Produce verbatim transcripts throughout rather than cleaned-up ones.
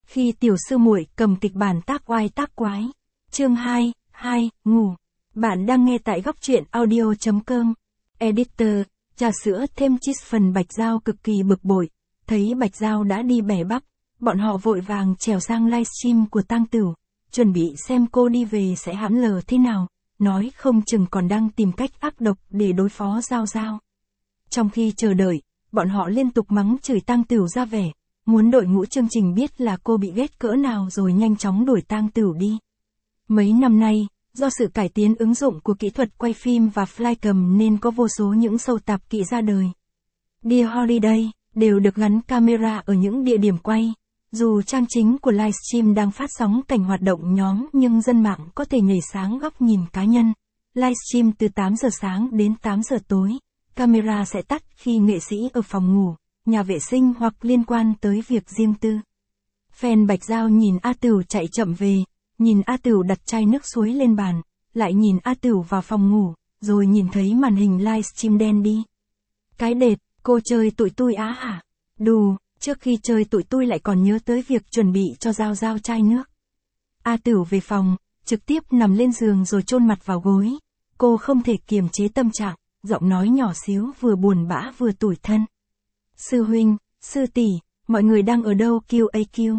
Khi tiểu sư muội cầm kịch bản tác oai tác quái. Chương hai, hai, ngủ. Bạn đang nghe tại góc truyện audio chấm com. Editor, trà sữa thêm cheese phần Bạch Giao cực kỳ bực bội. Thấy Bạch Giao đã đi bẻ bắp, bọn họ vội vàng trèo sang livestream của Tang Tửu, chuẩn bị xem cô đi về sẽ hãm lờ thế nào, nói không chừng còn đang tìm cách ác độc để đối phó Giao Giao. Trong khi chờ đợi, bọn họ liên tục mắng chửi Tang Tửu ra vẻ, muốn đội ngũ chương trình biết là cô bị ghét cỡ nào rồi nhanh chóng đuổi Tang Tửu đi. Mấy năm nay, do sự cải tiến ứng dụng của kỹ thuật quay phim và flycam nên có vô số những show tạp kỹ ra đời. Dear Holiday đều được gắn camera ở những địa điểm quay. Dù trang chính của livestream đang phát sóng cảnh hoạt động nhóm nhưng dân mạng có thể nhảy sáng góc nhìn cá nhân. Livestream từ tám giờ sáng đến tám giờ tối. Camera sẽ tắt khi nghệ sĩ ở phòng ngủ, nhà vệ sinh hoặc liên quan tới việc riêng tư. Fan Bạch Giao nhìn A Tửu chạy chậm về, nhìn A Tửu đặt chai nước suối lên bàn, lại nhìn A Tửu vào phòng ngủ, rồi nhìn thấy màn hình livestream đen đi. Cái đệt, cô chơi tụi tui á hả? Đù, trước khi chơi tụi tui lại còn nhớ tới việc chuẩn bị cho Giao Giao chai nước. A Tửu về phòng, trực tiếp nằm lên giường rồi chôn mặt vào gối. Cô không thể kiềm chế tâm trạng, giọng nói nhỏ xíu vừa buồn bã vừa tủi thân. Sư huynh, sư tỷ, mọi người đang ở đâu kiu a kiu?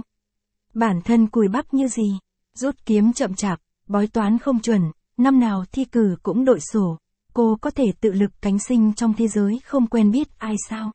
Bản thân cùi bắp như gì? Rút kiếm chậm chạp, bói toán không chuẩn, năm nào thi cử cũng đội sổ. Cô có thể tự lực cánh sinh trong thế giới không quen biết ai sao?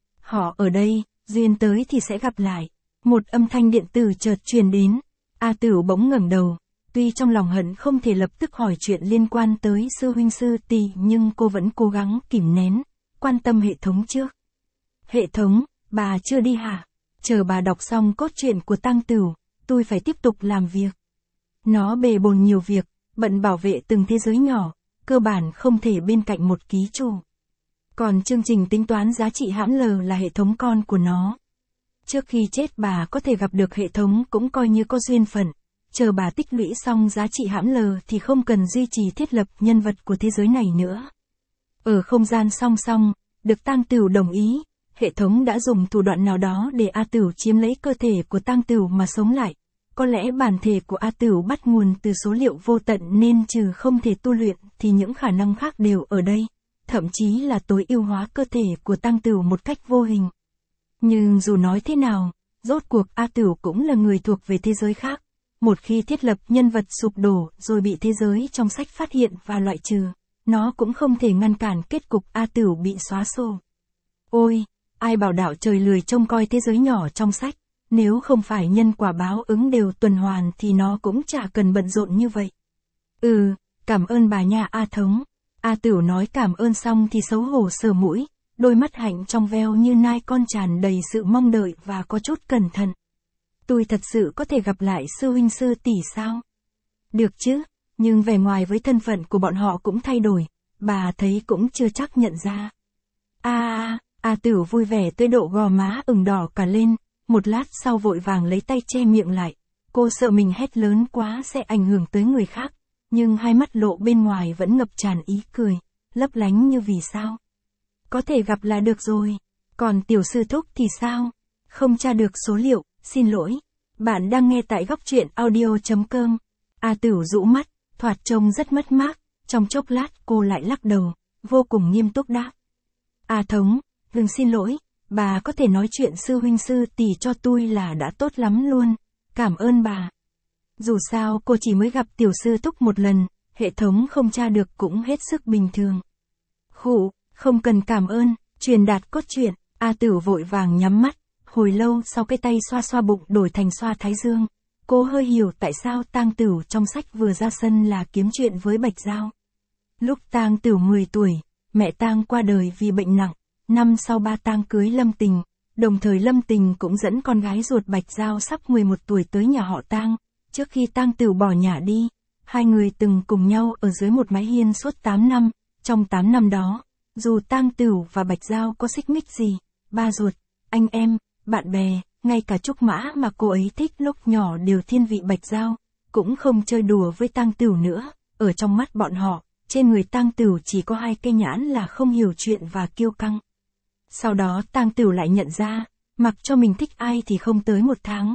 Họ ở đây, duyên tới thì sẽ gặp lại. Một âm thanh điện tử chợt truyền đến. A Tửu bỗng ngẩng đầu. Tuy trong lòng hận không thể lập tức hỏi chuyện liên quan tới sư huynh sư tỷ nhưng cô vẫn cố gắng kìm nén, quan tâm hệ thống trước. Hệ thống, bà chưa đi hả? Chờ bà đọc xong cốt truyện của Tang Tửu, tôi phải tiếp tục làm việc. Nó bề bộn nhiều việc, bận bảo vệ từng thế giới nhỏ, cơ bản không thể bên cạnh một ký chủ. Còn chương trình tính toán giá trị hãm lờ là hệ thống con của nó. Trước khi chết bà có thể gặp được hệ thống cũng coi như có duyên phận. Chờ bà tích lũy xong giá trị hãm lờ thì không cần duy trì thiết lập nhân vật của thế giới này nữa. Ở không gian song song, được Tang Tửu đồng ý, hệ thống đã dùng thủ đoạn nào đó để A Tửu chiếm lấy cơ thể của Tang Tửu mà sống lại. Có lẽ bản thể của A Tửu bắt nguồn từ số liệu vô tận nên trừ không thể tu luyện thì những khả năng khác đều ở đây, thậm chí là tối ưu hóa cơ thể của Tang Tửu một cách vô hình. Nhưng dù nói thế nào, rốt cuộc A Tửu cũng là người thuộc về thế giới khác. Một khi thiết lập nhân vật sụp đổ rồi bị thế giới trong sách phát hiện và loại trừ, nó cũng không thể ngăn cản kết cục A Tửu bị xóa sổ. Ôi, ai bảo đạo trời lười trông coi thế giới nhỏ trong sách, nếu không phải nhân quả báo ứng đều tuần hoàn thì nó cũng chả cần bận rộn như vậy. Ừ, cảm ơn bà nha A Thống. A Tửu nói cảm ơn xong thì xấu hổ sờ mũi, đôi mắt hạnh trong veo như nai con tràn đầy sự mong đợi và có chút cẩn thận. Tôi thật sự có thể gặp lại sư huynh sư tỷ sao? Được chứ, nhưng vẻ ngoài với thân phận của bọn họ cũng thay đổi, bà thấy cũng chưa chắc nhận ra. A a, A Tửu vui vẻ tới độ gò má ửng đỏ cả lên, một lát sau vội vàng lấy tay che miệng lại. Cô sợ mình hét lớn quá sẽ ảnh hưởng tới người khác, nhưng hai mắt lộ bên ngoài vẫn ngập tràn ý cười, lấp lánh như vì sao. Có thể gặp là được rồi, còn tiểu sư thúc thì sao? Không tra được số liệu, xin lỗi. Bạn đang nghe tại góc truyện audio chấm com. A Tửu rũ mắt, thoạt trông rất mất mát, trong chốc lát cô lại lắc đầu, vô cùng nghiêm túc đáp. A Thống, đừng xin lỗi, bà có thể nói chuyện sư huynh sư tỷ cho tôi là đã tốt lắm luôn, cảm ơn bà. Dù sao cô chỉ mới gặp tiểu sư thúc một lần, hệ thống không tra được cũng hết sức bình thường. Khụ, không cần cảm ơn, truyền đạt cốt truyện. A Tửu vội vàng nhắm mắt. Hồi lâu sau cái tay xoa xoa bụng đổi thành xoa thái dương, cô hơi hiểu tại sao Tang Tửu trong sách vừa ra sân là kiếm chuyện với Bạch Giao. Lúc Tang Tửu mười tuổi, mẹ Tang qua đời vì bệnh nặng, năm sau ba Tang cưới Lâm Tình, đồng thời Lâm Tình cũng dẫn con gái ruột Bạch Giao sắp mười một tuổi tới nhà họ Tang. Trước khi Tang Tửu bỏ nhà đi, hai người từng cùng nhau ở dưới một mái hiên suốt tám năm, trong tám năm đó, dù Tang Tửu và Bạch Giao có xích mích gì, ba ruột, anh em, bạn bè, ngay cả Trúc Mã mà cô ấy thích lúc nhỏ đều thiên vị Bạch Giao, cũng không chơi đùa với Tang Tửu nữa. Ở trong mắt bọn họ, trên người Tang Tửu chỉ có hai cây nhãn là không hiểu chuyện và kiêu căng. Sau đó Tang Tửu lại nhận ra, mặc cho mình thích ai thì không tới một tháng,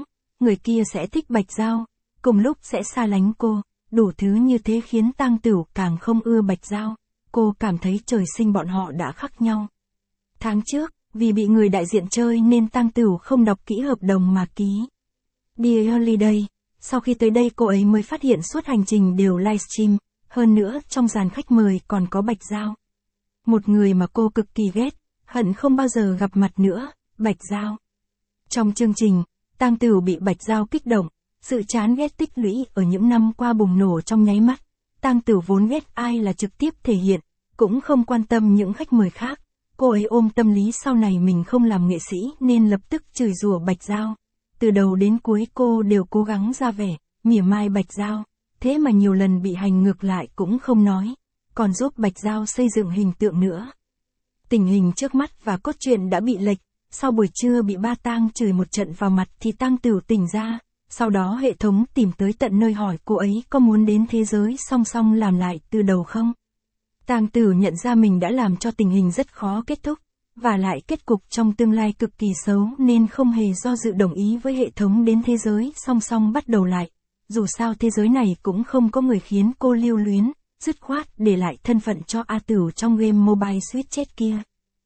người kia sẽ thích Bạch Giao, cùng lúc sẽ xa lánh cô, đủ thứ như thế khiến Tang Tửu càng không ưa Bạch Giao. Cô cảm thấy trời sinh bọn họ đã khác nhau. Tháng trước, vì bị người đại diện chơi nên Tang Tửu không đọc kỹ hợp đồng mà ký. Dear Holiday, sau khi tới đây cô ấy mới phát hiện suốt hành trình đều livestream, hơn nữa trong dàn khách mời còn có Bạch Giao. Một người mà cô cực kỳ ghét, hận không bao giờ gặp mặt nữa, Bạch Giao. Trong chương trình, Tang Tửu bị Bạch Giao kích động, sự chán ghét tích lũy ở những năm qua bùng nổ trong nháy mắt. Tang Tửu vốn ghét ai là trực tiếp thể hiện, cũng không quan tâm những khách mời khác. Cô ấy ôm tâm lý sau này mình không làm nghệ sĩ nên lập tức chửi rủa Bạch Giao. Từ đầu đến cuối cô đều cố gắng ra vẻ, mỉa mai Bạch Giao, thế mà nhiều lần bị hành ngược lại cũng không nói, còn giúp Bạch Giao xây dựng hình tượng nữa. Tình hình trước mắt và cốt truyện đã bị lệch, sau buổi trưa bị ba Tang chửi một trận vào mặt thì Tang Tửu tỉnh ra, sau đó hệ thống tìm tới tận nơi hỏi cô ấy có muốn đến thế giới song song làm lại từ đầu không. Tang Tửu nhận ra mình đã làm cho tình hình rất khó kết thúc, và lại kết cục trong tương lai cực kỳ xấu nên không hề do dự đồng ý với hệ thống đến thế giới song song bắt đầu lại. Dù sao thế giới này cũng không có người khiến cô lưu luyến, dứt khoát để lại thân phận cho A Tửu trong game mobile suýt chết kia.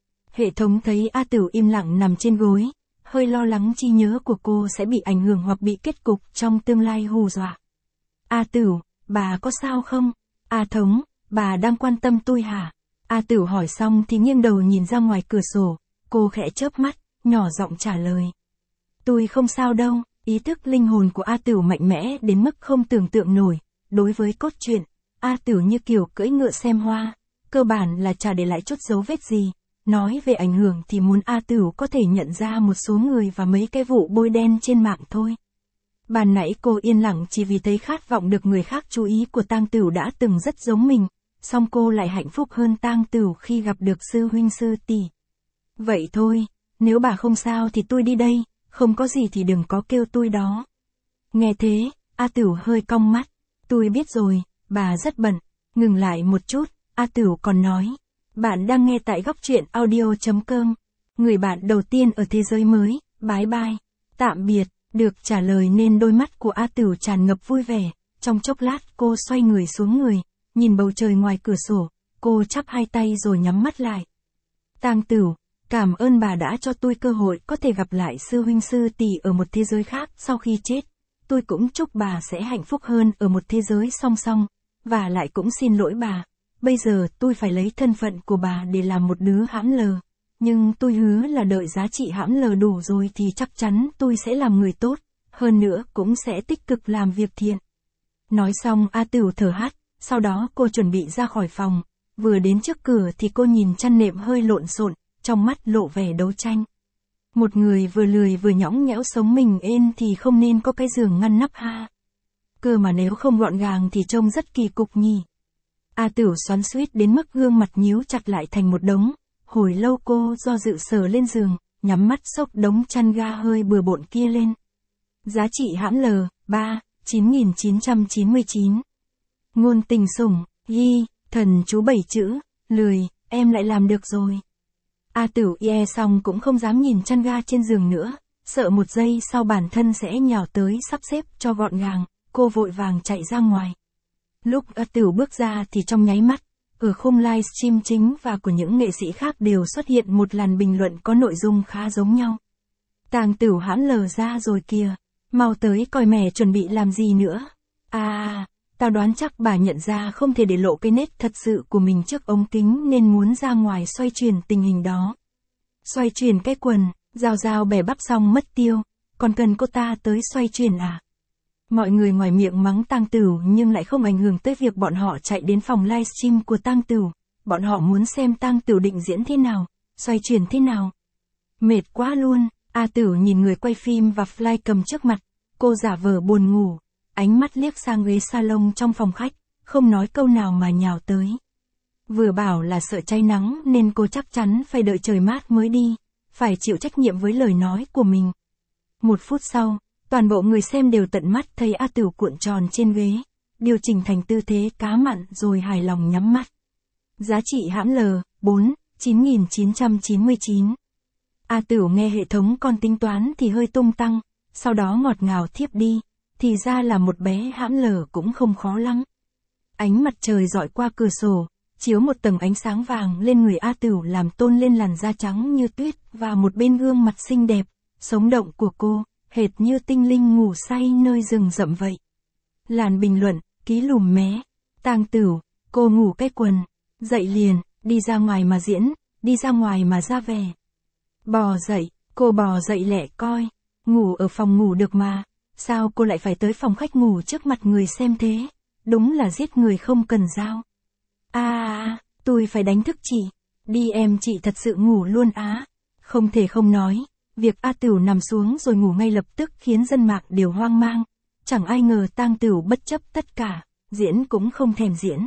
Hệ thống thấy A Tửu im lặng nằm trên gối, hơi lo lắng trí nhớ của cô sẽ bị ảnh hưởng hoặc bị kết cục trong tương lai hù dọa. A Tửu, bà có sao không? A Thống, bà đang quan tâm tôi hả? A Tửu hỏi xong thì nghiêng đầu nhìn ra ngoài cửa sổ, cô khẽ chớp mắt, nhỏ giọng trả lời. Tôi không sao đâu, ý thức linh hồn của A Tửu mạnh mẽ đến mức không tưởng tượng nổi. Đối với cốt truyện, A Tửu như kiểu cưỡi ngựa xem hoa, cơ bản là chả để lại chút dấu vết gì. Nói về ảnh hưởng thì muốn A Tửu có thể nhận ra một số người và mấy cái vụ bôi đen trên mạng thôi. Ban nãy cô yên lặng chỉ vì thấy khát vọng được người khác chú ý của Tang Tửu đã từng rất giống mình, song cô lại hạnh phúc hơn Tang Tửu khi gặp được sư huynh sư tỷ. Vậy thôi, nếu bà không sao thì tôi đi đây, không có gì thì đừng có kêu tôi đó. Nghe thế, A Tửu hơi cong mắt, tôi biết rồi, bà rất bận. Ngừng lại một chút, A Tửu còn nói. Bạn đang nghe tại góc truyện audio chấm com. Người bạn đầu tiên ở thế giới mới, bye bye. Tạm biệt, được trả lời nên đôi mắt của A Tửu tràn ngập vui vẻ. Trong chốc lát cô xoay người xuống người, nhìn bầu trời ngoài cửa sổ, cô chắp hai tay rồi nhắm mắt lại. Tang Tửu, cảm ơn bà đã cho tôi cơ hội có thể gặp lại sư huynh sư tỷ ở một thế giới khác sau khi chết. Tôi cũng chúc bà sẽ hạnh phúc hơn ở một thế giới song song, và lại cũng xin lỗi bà. Bây giờ tôi phải lấy thân phận của bà để làm một đứa hãm lờ. Nhưng tôi hứa là đợi giá trị hãm lờ đủ rồi thì chắc chắn tôi sẽ làm người tốt, hơn nữa cũng sẽ tích cực làm việc thiện. Nói xong A Tửu thở hắt, sau đó cô chuẩn bị ra khỏi phòng. Vừa đến trước cửa thì cô nhìn chăn nệm hơi lộn xộn, trong mắt lộ vẻ đấu tranh. Một người vừa lười vừa nhõng nhẽo sống mình ên thì không nên có cái giường ngăn nắp ha. Cơ mà nếu không gọn gàng thì trông rất kỳ cục nhỉ. A Tửu xoắn xuýt đến mức gương mặt nhíu chặt lại thành một đống, hồi lâu cô do dự sờ lên giường, nhắm mắt xốc đống chăn ga hơi bừa bộn kia lên. Giá trị hãm lờ, ba, chín nghìn chín trăm chín mươi chín. Ngôn tình sủng, ghi, thần chú bảy chữ, lười, em lại làm được rồi. A Tửu ie xong cũng không dám nhìn chăn ga trên giường nữa, sợ một giây sau bản thân sẽ nhào tới sắp xếp cho gọn gàng, cô vội vàng chạy ra ngoài. Lúc A Tửu bước ra thì trong nháy mắt, ở khung livestream chính và của những nghệ sĩ khác đều xuất hiện một làn bình luận có nội dung khá giống nhau. Tang Tửu hãm lờ ra rồi kìa, mau tới coi mẹ chuẩn bị làm gì nữa. À, tao đoán chắc bà nhận ra không thể để lộ cái nét thật sự của mình trước ống kính nên muốn ra ngoài xoay chuyển tình hình đó. Xoay chuyển cái quần, Giao Giao bẻ bắp xong mất tiêu, còn cần cô ta tới xoay chuyển à? Mọi người ngoài miệng mắng Tang Tửu nhưng lại không ảnh hưởng tới việc bọn họ chạy đến phòng livestream của Tang Tửu. Bọn họ muốn xem Tang Tửu định diễn thế nào, xoay chuyển thế nào. Mệt quá luôn, A Tửu nhìn người quay phim và fly cầm trước mặt, cô giả vờ buồn ngủ, ánh mắt liếc sang ghế salon trong phòng khách, không nói câu nào mà nhào tới. Vừa bảo là sợ cháy nắng nên cô chắc chắn phải đợi trời mát mới đi, phải chịu trách nhiệm với lời nói của mình. Một phút sau, toàn bộ người xem đều tận mắt thấy A Tửu cuộn tròn trên ghế, điều chỉnh thành tư thế cá mặn rồi hài lòng nhắm mắt. Giá trị hãm lờ, bốn, chín nghìn chín trăm chín mươi chín. A Tửu nghe hệ thống con tính toán thì hơi tung tăng, sau đó ngọt ngào thiếp đi, thì ra là một bé hãm lờ cũng không khó lắm. Ánh mặt trời dọi qua cửa sổ, chiếu một tầng ánh sáng vàng lên người A Tửu làm tôn lên làn da trắng như tuyết và một bên gương mặt xinh đẹp, sống động của cô, hệt như tinh linh ngủ say nơi rừng rậm vậy. Làn bình luận, ký lùm mé, Tang Tửu, cô ngủ cái quần, dậy liền, đi ra ngoài mà diễn, đi ra ngoài mà ra vẻ. Bò dậy, cô bò dậy lẹ coi, ngủ ở phòng ngủ được mà, sao cô lại phải tới phòng khách ngủ trước mặt người xem thế, đúng là giết người không cần dao. À, à, tôi phải đánh thức chị, đi em chị thật sự ngủ luôn á, không thể không nói, việc A Tửu nằm xuống rồi ngủ ngay lập tức khiến dân mạng đều hoang mang, chẳng ai ngờ Tang Tửu bất chấp tất cả, diễn cũng không thèm diễn.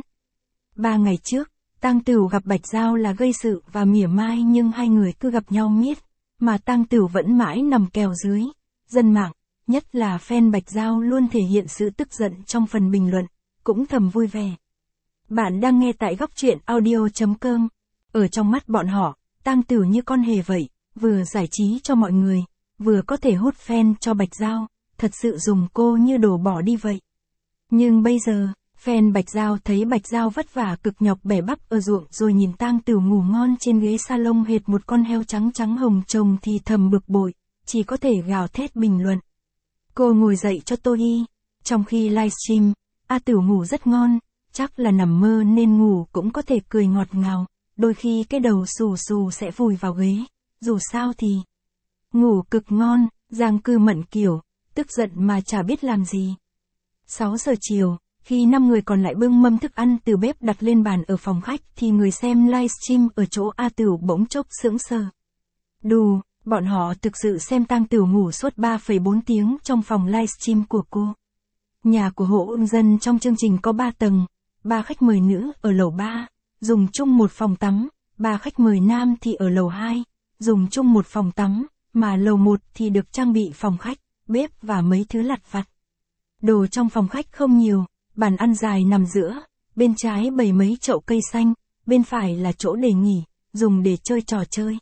Ba ngày trước, Tang Tửu gặp Bạch Giao là gây sự và mỉa mai nhưng hai người cứ gặp nhau miết, mà Tang Tửu vẫn mãi nằm kèo dưới. Dân mạng, nhất là fan Bạch Giao luôn thể hiện sự tức giận trong phần bình luận, cũng thầm vui vẻ. Bạn đang nghe tại góc truyện audio chấm com. Ở trong mắt bọn họ, Tang Tửu như con hề vậy, vừa giải trí cho mọi người, vừa có thể hút fan cho Bạch Giao, thật sự dùng cô như đồ bỏ đi vậy. Nhưng bây giờ, fan Bạch Giao thấy Bạch Giao vất vả cực nhọc bẻ bắp ở ruộng rồi nhìn Tang Tửu ngủ ngon trên ghế salon hệt một con heo trắng trắng hồng trông thì thầm bực bội, chỉ có thể gào thét bình luận. Cô ngồi dậy cho tôi đi. Trong khi livestream, A Tửu ngủ rất ngon, chắc là nằm mơ nên ngủ cũng có thể cười ngọt ngào, đôi khi cái đầu xù xù sẽ vùi vào ghế, dù sao thì ngủ cực ngon. Giang Cư Mận kiểu, tức giận mà chả biết làm gì. sáu giờ chiều, khi năm người còn lại bưng mâm thức ăn từ bếp đặt lên bàn ở phòng khách thì người xem livestream ở chỗ A Tửu bỗng chốc sững sờ. Đù, bọn họ thực sự xem Tang Tửu ngủ suốt ba phẩy bốn tiếng trong phòng livestream của cô. Nhà của Hồ Ưng Dân trong chương trình có ba tầng, ba khách mời nữ ở lầu ba, dùng chung một phòng tắm, ba khách mời nam thì ở lầu hai, dùng chung một phòng tắm, mà lầu một thì được trang bị phòng khách, bếp và mấy thứ lặt vặt. Đồ trong phòng khách không nhiều, bàn ăn dài nằm giữa, bên trái bày mấy chậu cây xanh, bên phải là chỗ để nghỉ, dùng để chơi trò chơi.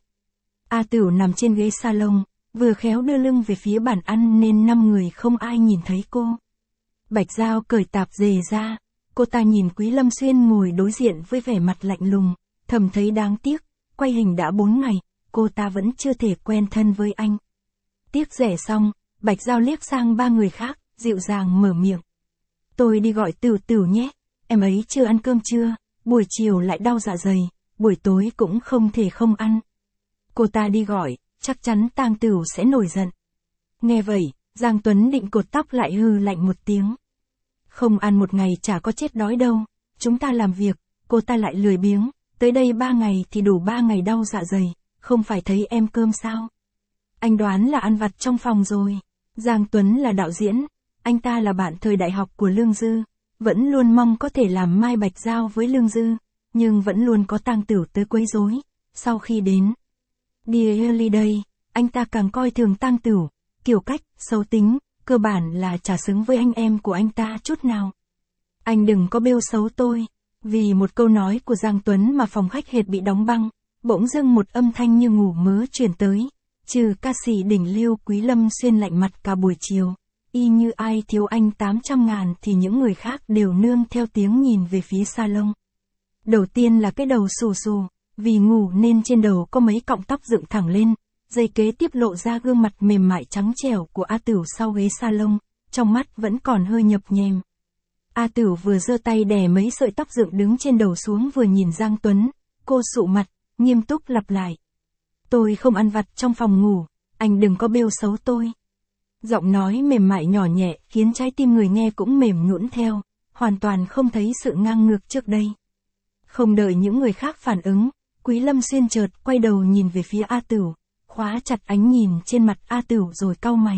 A Tửu nằm trên ghế salon, vừa khéo đưa lưng về phía bàn ăn nên năm người không ai nhìn thấy cô. Bạch Giao cởi tạp dề ra, cô ta nhìn Quý Lâm Xuyên ngồi đối diện với vẻ mặt lạnh lùng, thầm thấy đáng tiếc, quay hình đã bốn ngày, cô ta vẫn chưa thể quen thân với anh. Tiếc rẻ xong, Bạch Giao liếc sang ba người khác, dịu dàng mở miệng. Tôi đi gọi Tửu Tửu nhé, em ấy chưa ăn cơm trưa, buổi chiều lại đau dạ dày, buổi tối cũng không thể không ăn. Cô ta đi gọi, chắc chắn Tang Tửu sẽ nổi giận. Nghe vậy, Giang Tuấn định cột tóc lại hừ lạnh một tiếng. Không ăn một ngày chả có chết đói đâu, chúng ta làm việc, cô ta lại lười biếng, tới đây ba ngày thì đủ ba ngày đau dạ dày, không phải thấy em cơm sao? Anh đoán là ăn vặt trong phòng rồi. Giang Tuấn là đạo diễn, anh ta là bạn thời đại học của Lương Dư, vẫn luôn mong có thể làm Mai Bạch Giao với Lương Dư, nhưng vẫn luôn có Tang Tửu tới quấy rối. Sau khi đến Dear Holiday, anh ta càng coi thường Tang Tửu, kiểu cách, xấu tính, cơ bản là chả xứng với anh em của anh ta chút nào. Anh đừng có bêu xấu tôi. Vì một câu nói của Giang Tuấn mà phòng khách hệt bị đóng băng, bỗng dưng một âm thanh như ngủ mớ truyền tới. Trừ ca sĩ đỉnh lưu Quý Lâm Xuyên lạnh mặt cả buổi chiều, y như ai thiếu anh tám trăm ngàn thì những người khác đều nương theo tiếng nhìn về phía salon. Đầu tiên là cái đầu xù xù, vì ngủ nên trên đầu có mấy cọng tóc dựng thẳng lên, giây kế tiếp lộ ra gương mặt mềm mại trắng trẻo của A Tửu sau ghế salon, trong mắt vẫn còn hơi nhập nhèm. A Tửu vừa giơ tay đè mấy sợi tóc dựng đứng trên đầu xuống vừa nhìn Giang Tuấn, cô sụ mặt, nghiêm túc lặp lại. Tôi không ăn vặt trong phòng ngủ, anh đừng có bêu xấu tôi. Giọng nói mềm mại nhỏ nhẹ khiến trái tim người nghe cũng mềm nhũn theo, hoàn toàn không thấy sự ngang ngược trước đây. Không đợi những người khác phản ứng, Quý Lâm Xuyên chợt quay đầu nhìn về phía A Tửu, khóa chặt ánh nhìn trên mặt A Tửu rồi cau mày.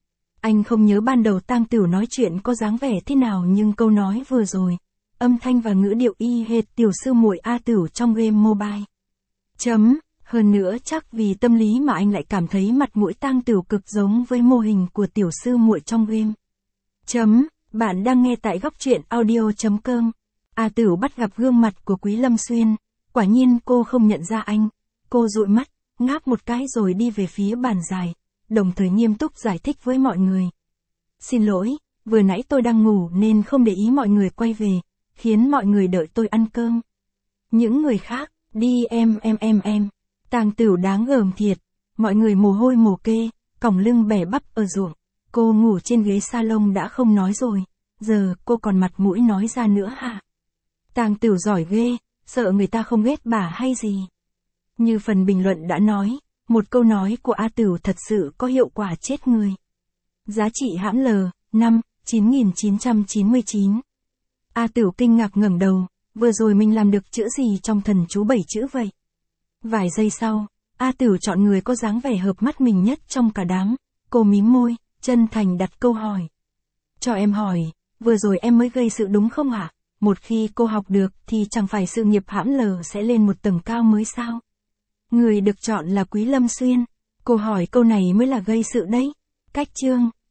Anh không nhớ ban đầu Tang Tửu nói chuyện có dáng vẻ thế nào nhưng câu nói vừa rồi, âm thanh và ngữ điệu y hệt tiểu sư muội A Tửu trong game mobile. Chấm, hơn nữa chắc vì tâm lý mà anh lại cảm thấy mặt mũi Tang Tửu cực giống với mô hình của tiểu sư muội trong game. Chấm, bạn đang nghe tại góc truyện audio chấm com. A Tửu bắt gặp gương mặt của Quý Lâm Xuyên, quả nhiên cô không nhận ra anh, cô dụi mắt, ngáp một cái rồi đi về phía bàn dài, đồng thời nghiêm túc giải thích với mọi người. Xin lỗi, vừa nãy tôi đang ngủ nên không để ý mọi người quay về, khiến mọi người đợi tôi ăn cơm. Những người khác, đi em em em em. Tàng Tửu đáng gờm thiệt, mọi người mồ hôi mồ kê, còng lưng bẻ bắp ở ruộng. Cô ngủ trên ghế salon đã không nói rồi, giờ cô còn mặt mũi nói ra nữa hả? Tàng Tửu giỏi ghê, sợ người ta không ghét bà hay gì. Như phần bình luận đã nói, một câu nói của A Tửu thật sự có hiệu quả chết người. Giá trị hãm L, năm, chín nghìn chín trăm chín mươi chín. A Tửu kinh ngạc ngẩng đầu, vừa rồi mình làm được chữ gì trong thần chú bảy chữ vậy? Vài giây sau, A Tửu chọn người có dáng vẻ hợp mắt mình nhất trong cả đám, cô mím môi, chân thành đặt câu hỏi. Cho em hỏi, vừa rồi em mới gây sự đúng không ạ? Một khi cô học được thì chẳng phải sự nghiệp hãm L sẽ lên một tầng cao mới sao? Người được chọn là Quý Lâm Xuyên. Cô hỏi câu này mới là gây sự đấy. Cách chương,